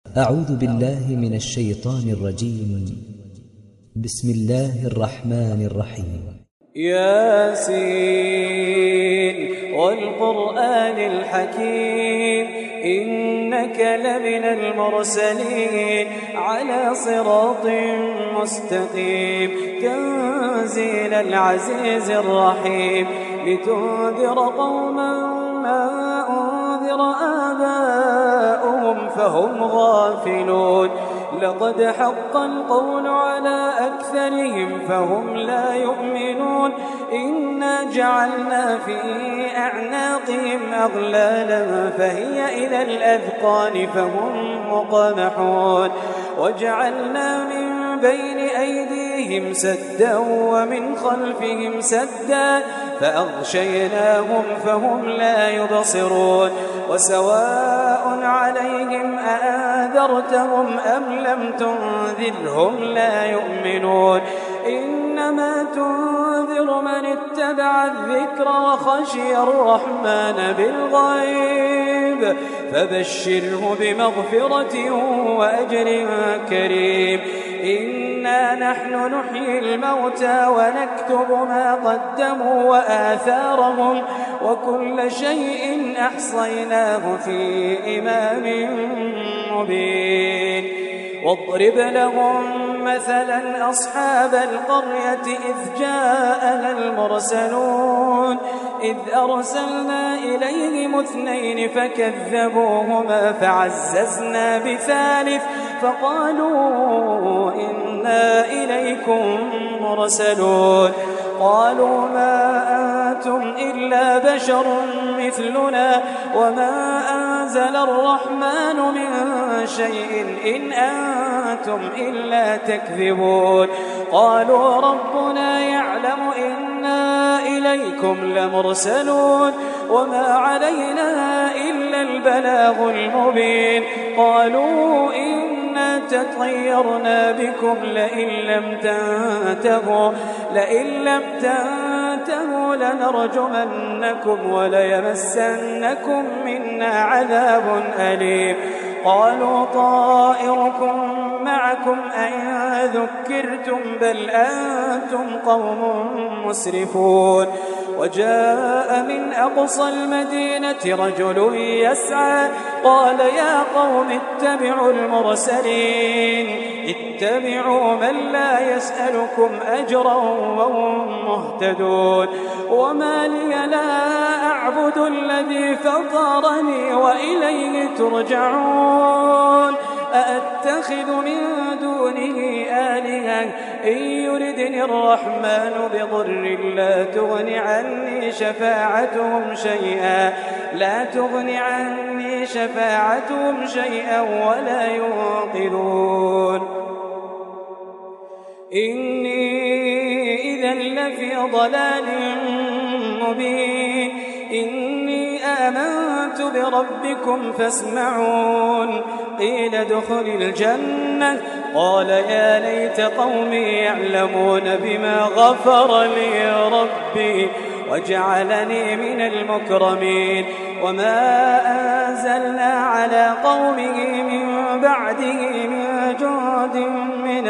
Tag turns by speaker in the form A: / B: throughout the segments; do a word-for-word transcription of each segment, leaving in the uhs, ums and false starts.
A: أعوذ بالله من الشيطان الرجيم. بسم الله الرحمن الرحيم.
B: ياسين والقرآن الحكيم إنك لمن المرسلين على صراط مستقيم تنزيل العزيز الرحيم لتنذر قوما ما أنذر آباؤهم فهم غافلون لقد حق القول على أكثرهم فهم لا يؤمنون إنا جعلنا في أعناقهم أغلالا فهي إلى الأذقان فهم مقمحون وجعلنا من بين أيديهم سدا ومن خلفهم سدا فأغشيناهم فهم لا يبصرون وسواء عليهم أأنذرتهم أم لم تنذرهم لا يؤمنون إنما تنذر من اتبع الذكر وخشي الرحمن بالغيب فبشره بمغفرة وأجر كريم إنا نحن نحيي الموتى ونكتب ما قدموا وآثارهم وكل شيء أحصيناه في إمام مبين واضرب لهم مثلا أصحاب القرية إذ جاءها المرسلون إذ أرسلنا إليهم اثنين فكذبوهما فعززنا بثالث فقالوا إنا إليكم مرسلون قالوا ما أنتم إلا بشر مثلنا وما أنزل الرحمن من شيء إن أنتم إلا تكذبون قالوا ربنا يعلم إنا إليكم لمرسلون وما علينا إلا البلاغ المبين قالوا إنا تطيرنا بكم لئن لم تنتهوا لئن لم تنتهوا لنرجمنكم وليمسنكم منا عذاب أليم قالوا طائركم معكم أئن ذكرتم بل أنتم قوم مسرفون وجاء من أقصى المدينة رجل يسعى قال يا قوم اتبعوا المرسلين اتبعوا من لا يسألكم أجرا وهم مهتدون وما لي لا أعبد الذي فطرني وإليه ترجعون أأتخذ من دونه آلهة إن يردني الرحمن بضر لا تغن عني شفاعتهم شيئا لا تغن عني شفاعتهم شيئا ولا ينقذون إني إذا لفي ضلال مبين إني آمنت بربكم فاسمعون قيل ادخل الجنة قال يا ليت قومي يعلمون بما غفر لي ربي وجعلني من المكرمين وما أنزلنا على قومه من بعده من جند من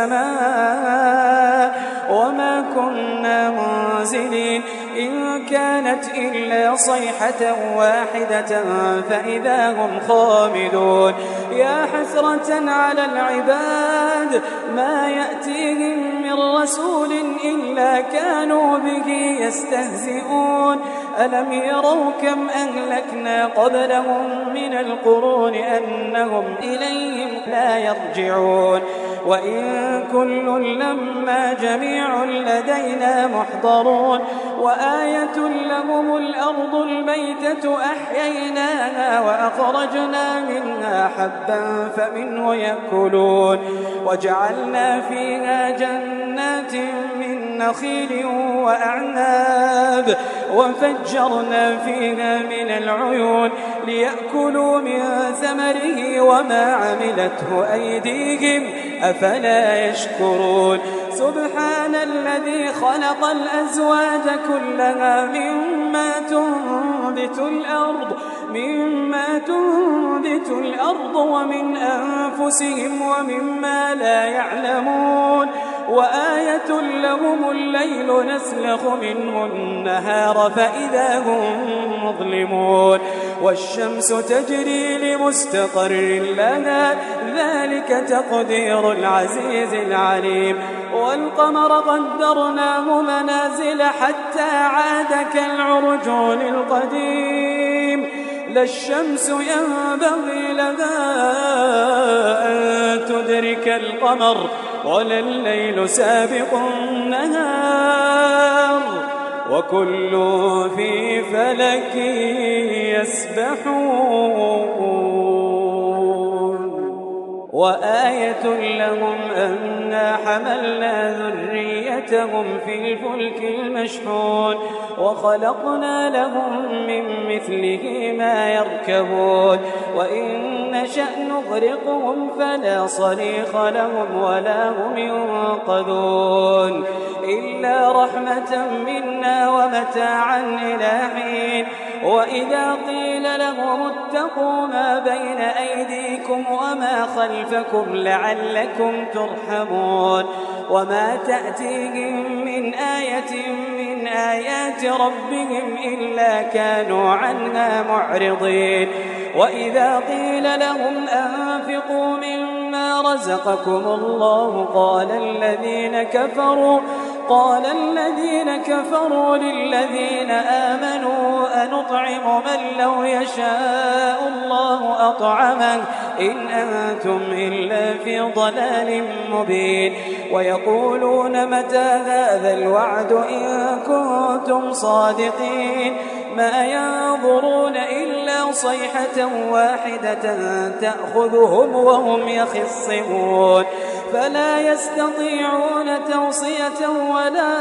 B: السماء وما كنا منزلين إن كانت إلا صيحة واحدة فإذا هم خامدون يا حسرة على العباد ما يأتيهم من رسول إلا كانوا به يستهزئون ألم يروا كم أهلكنا قبلهم من القرون أنهم إليهم لا يرجعون وإن كل لما جميع لدينا محضرون وآية لهم الأرض الميتة أحييناها وأخرجنا منها حبا فمنه يأكلون وجعلنا فيها جنات من نخيل وأعناب وفجرنا فيها من العيون ليأكلوا من ثمره وما عملته أيديهم أفلا يشكرون سبحان الذي خلق الأزواج كلها مما تنبت الأرض مما تنبت الأرض ومن أنفسهم أنفسهم ومما لا يعلمون وآية لهم الليل نسلخ منه النهار فإذا هم مظلمون والشمس تجري لمستقر لها ذلك تقدير العزيز العليم والقمر قدرناه منازل حتى عاد كالعرجون القديم لا الشمس ينبغي لها أن تدرك القمر ولا الليل سابق النهار وكل في فلك يسبحون وآية لهم أنا حملنا ذريتهم في الفلك المشحون وخلقنا لهم من مثله ما يركبون وإن نشأ نغرقهم فلا صريخ لهم ولا هم ينقذون إلا رحمة منا ومتاعا إلى حين وإذا قيل لهم اتقوا ما بين أيديكم وما خلفكم لعلكم ترحمون وما تأتيهم من آية من آيات ربهم إلا كانوا عنها معرضين وإذا قيل لهم أنفقوا مما رزقكم الله قال الذين كفروا قال الذين كفروا للذين آمنوا أنطعم من لو يشاء الله أطعمه إن أنتم إلا في ضلال مبين ويقولون متى هذا الوعد إن كنتم صادقين ما ينظرون إلا صيحة واحدة تأخذهم وهم يخصمون فلا يستطيعون توصية ولا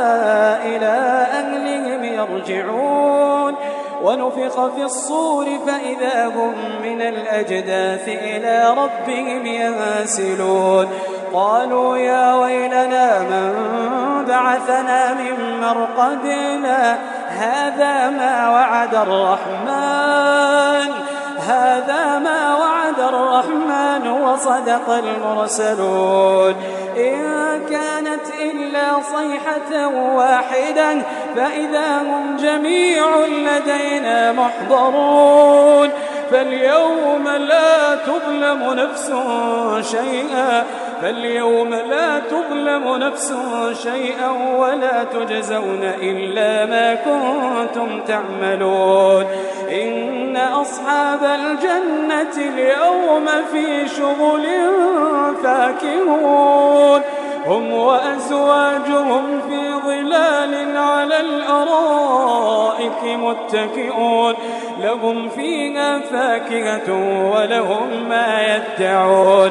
B: إلى أهلهم يرجعون ونفخ في الصور فإذا هم من الأجداث إلى ربهم ينسلون قالوا يا ويلنا من بعثنا من مرقدنا هذا ما وعد الرحمن هذا ما وعد الرحمن وصدق المرسلون إن كانت إلا صيحة واحدة فإذا هم جميع لدينا محضرون فاليوم لا تظلم نفس شيئا فاليوم لا تظلم نفس شيئا ولا تجزون إلا ما كنتم تعملون إن أصحاب الجنة اليوم في شغل فاكهون هم وأزواجهم في ظلال على الأرائك متكئون لهم فيها فاكهة ولهم ما يدعون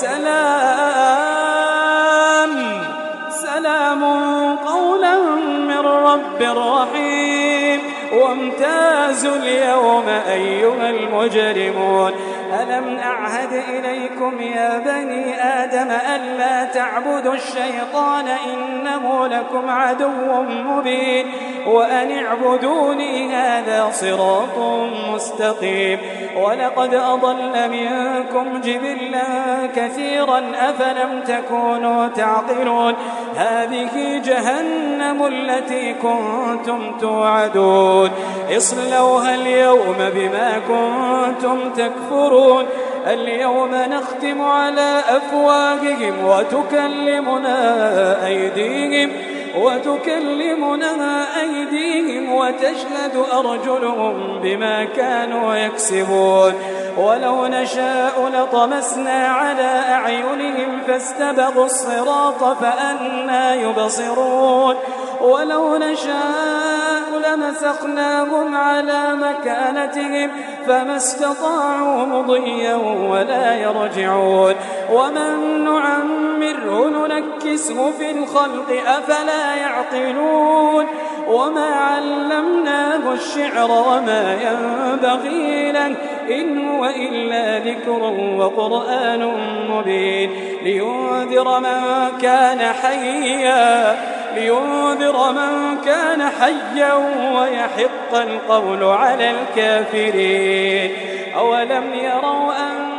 B: سلام سلام قولا من رب رحيم وامتازوا اليوم أيها المجرمون ألم أعهد إليكم يا بني آدم ألا تعبدوا الشيطان إنه لكم عدو مبين وأن اعبدوني هذا صراط مستقيم ولقد أضل منكم جبلا كثيرا أفلم تكونوا تعقلون هذه جهنم التي كنتم توعدون اصلوها اليوم بما كنتم تكفرون اليوم نختم على أفواههم وتكلمنا أيديهم وتكلمنا أيديهم وتشهد أرجلهم بما كانوا يكسبون ولو نشاء لطمسنا على أعينهم فاستبقوا الصراط فأنى يبصرون ولو نشاء لمسخناهم على مكانتهم فما استطاعوا مضيا ولا يرجعون ومن نعمره ننكسه في الخلق أفلا يعقلون وما علمناه الشعر وما ينبغي له إن هو إلا ذكر وقرآن مبين لينذر من كان حيا لينذر من كان حيا ويحق القول على الكافرين أولم يروا أنا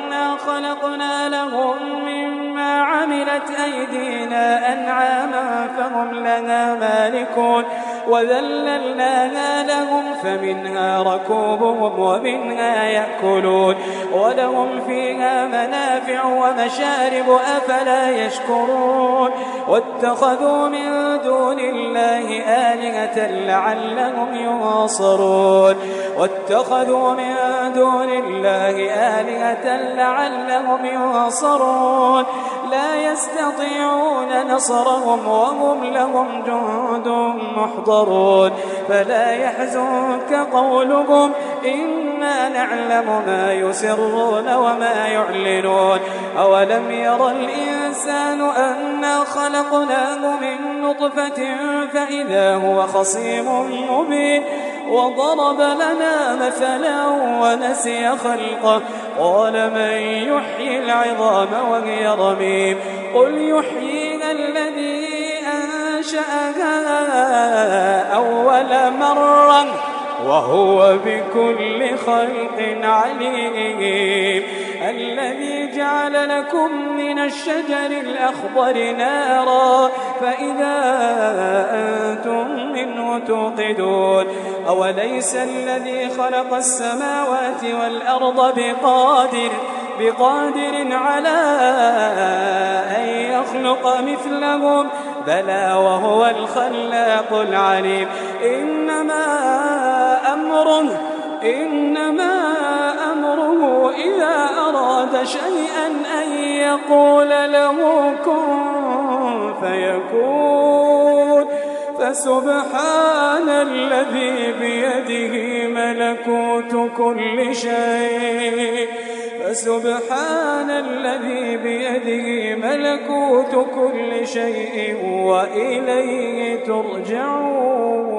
B: خلقنا لهم مما عملت أيدينا أنعاما فهم لها مالكون وذللناها لهم فمنها ركوبهم ومنها يأكلون ولهم فيها منافع ومشارب أفلا يشكرون واتخذوا من دون الله آلهة لعلهم ينصرون واتخذوا من دون الله آلهة لعلهم ينصرون لا يستطيعون نصرهم وهم لهم جند محضرون فلا يحزنك قولهم إنا نعلم ما يسرون وما يعلنون أولم ير الإنسان أنا خلقناه من نطفة فإذا هو خصيم مبين وضرب لنا مثلا ونسي خلقه قال من يحيي العظام وهي رميم قل يحييها الذي أنشأها أول مرة وهو بكل خلق عليم الذي جعل لكم من الشجر الأخضر نارا فإذا أنتم منه توقدون أوليس الذي خلق السماوات والأرض بقادر بقادر على أن يخلق مثلهم بلى وهو الخلاق العليم إنما أمره إنما أمره إذا أراد شيئا أن يقول له كن فيكون فسبحان الذي بيده ملكوت كل شيء فسبحان الذي بيده ملكوت كل شيء وإليه ترجعون.